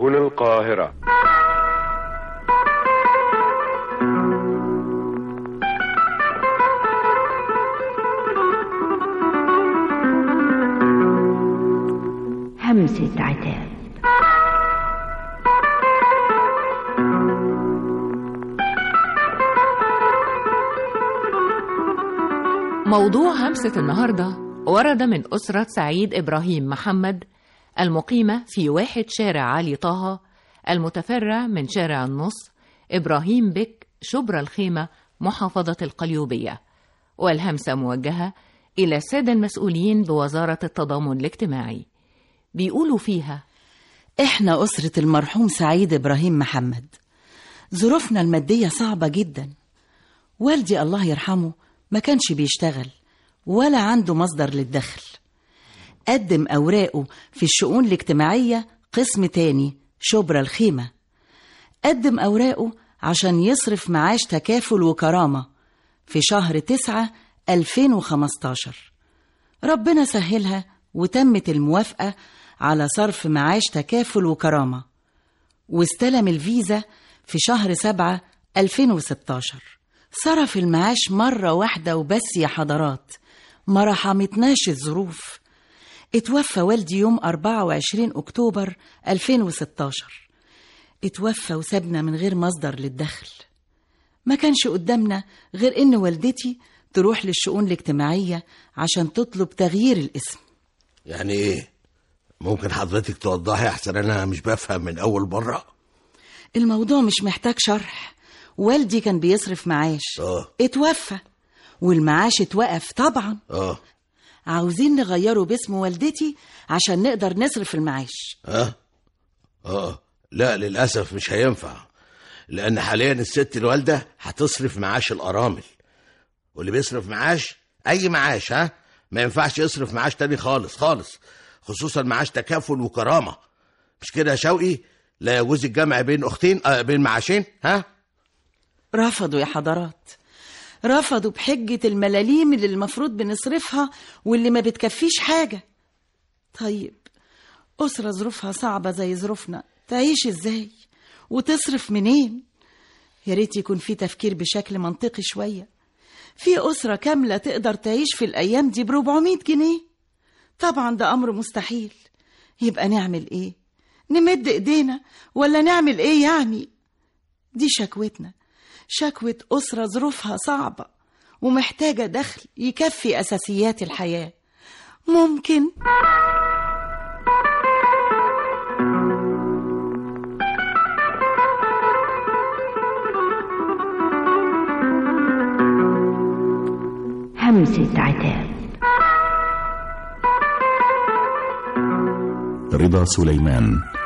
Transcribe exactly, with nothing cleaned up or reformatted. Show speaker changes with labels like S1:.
S1: هنا القاهرة.
S2: همسة عتاب.
S3: موضوع همسة النهاردة ورد من أسرة سعيد إبراهيم محمد المقيمة في واحد شارع علي طه المتفرع من شارع النص إبراهيم بك شبرا الخيمة محافظة القليوبية، والهمسة موجهة إلى السادة المسؤولين بوزارة التضامن الاجتماعي. بيقولوا فيها:
S4: إحنا أسرة المرحوم سعيد إبراهيم محمد ظروفنا المادية صعبة جدا. والدي الله يرحمه ما كانش بيشتغل ولا عنده مصدر للدخل. قدم أوراقه في الشؤون الاجتماعية قسم تاني شبرا الخيمة. قدم أوراقه عشان يصرف معاش تكافل وكرامة في شهر تسعة ألفين وخمستاشر. ربنا سهلها وتمت الموافقة على صرف معاش تكافل وكرامة، واستلم الفيزا في شهر سبعة ألفين وستاشر. صرف المعاش مرة واحدة وبس يا حضرات، ما رحمتناش الظروف. اتوفى والدي يوم أربعة وعشرين أكتوبر ألفين وستاشر. اتوفى وسابنا من غير مصدر للدخل. ما كانش قدامنا غير إن والدتي تروح للشؤون الاجتماعية عشان تطلب تغيير الاسم.
S5: يعني إيه؟ ممكن حضرتك توضحي أحسن، أنا مش بفهم من أول مرة.
S4: الموضوع مش محتاج شرح. والدي كان بيصرف معاش،
S5: اه
S4: اتوفى والمعاش اتوقف طبعا.
S5: اه
S4: عاوزين نغيره باسم والدتي عشان نقدر نصرف المعاش.
S5: اه اه لا للأسف مش هينفع، لأن حاليا الست الوالدة هتصرف معاش الأرامل، واللي بيصرف معاش أي معاش ها ما ينفعش يصرف معاش تاني خالص خالص، خصوصا معاش تكافل وكرامة. مش كده يا شوقي؟ لا يجوز الجمع بين أختين آه بين معاشين. ها
S4: رفضوا يا حضرات، رفضوا بحجة الملاليم اللي المفروض بنصرفها واللي ما بتكفيش حاجة. طيب أسرة ظروفها صعبة زي ظروفنا تعيش ازاي وتصرف منين؟ يا ريت يكون في تفكير بشكل منطقي شوية. في أسرة كاملة تقدر تعيش في الأيام دي بربعمية جنيه؟ طبعا ده أمر مستحيل. يبقى نعمل ايه؟ نمد ايدينا ولا نعمل ايه يعني؟ دي شكوتنا، شكوة أسرة ظروفها صعبة ومحتاجة دخل يكفي أساسيات الحياة. ممكن
S2: همسة عتاب.
S6: رضا سليمان.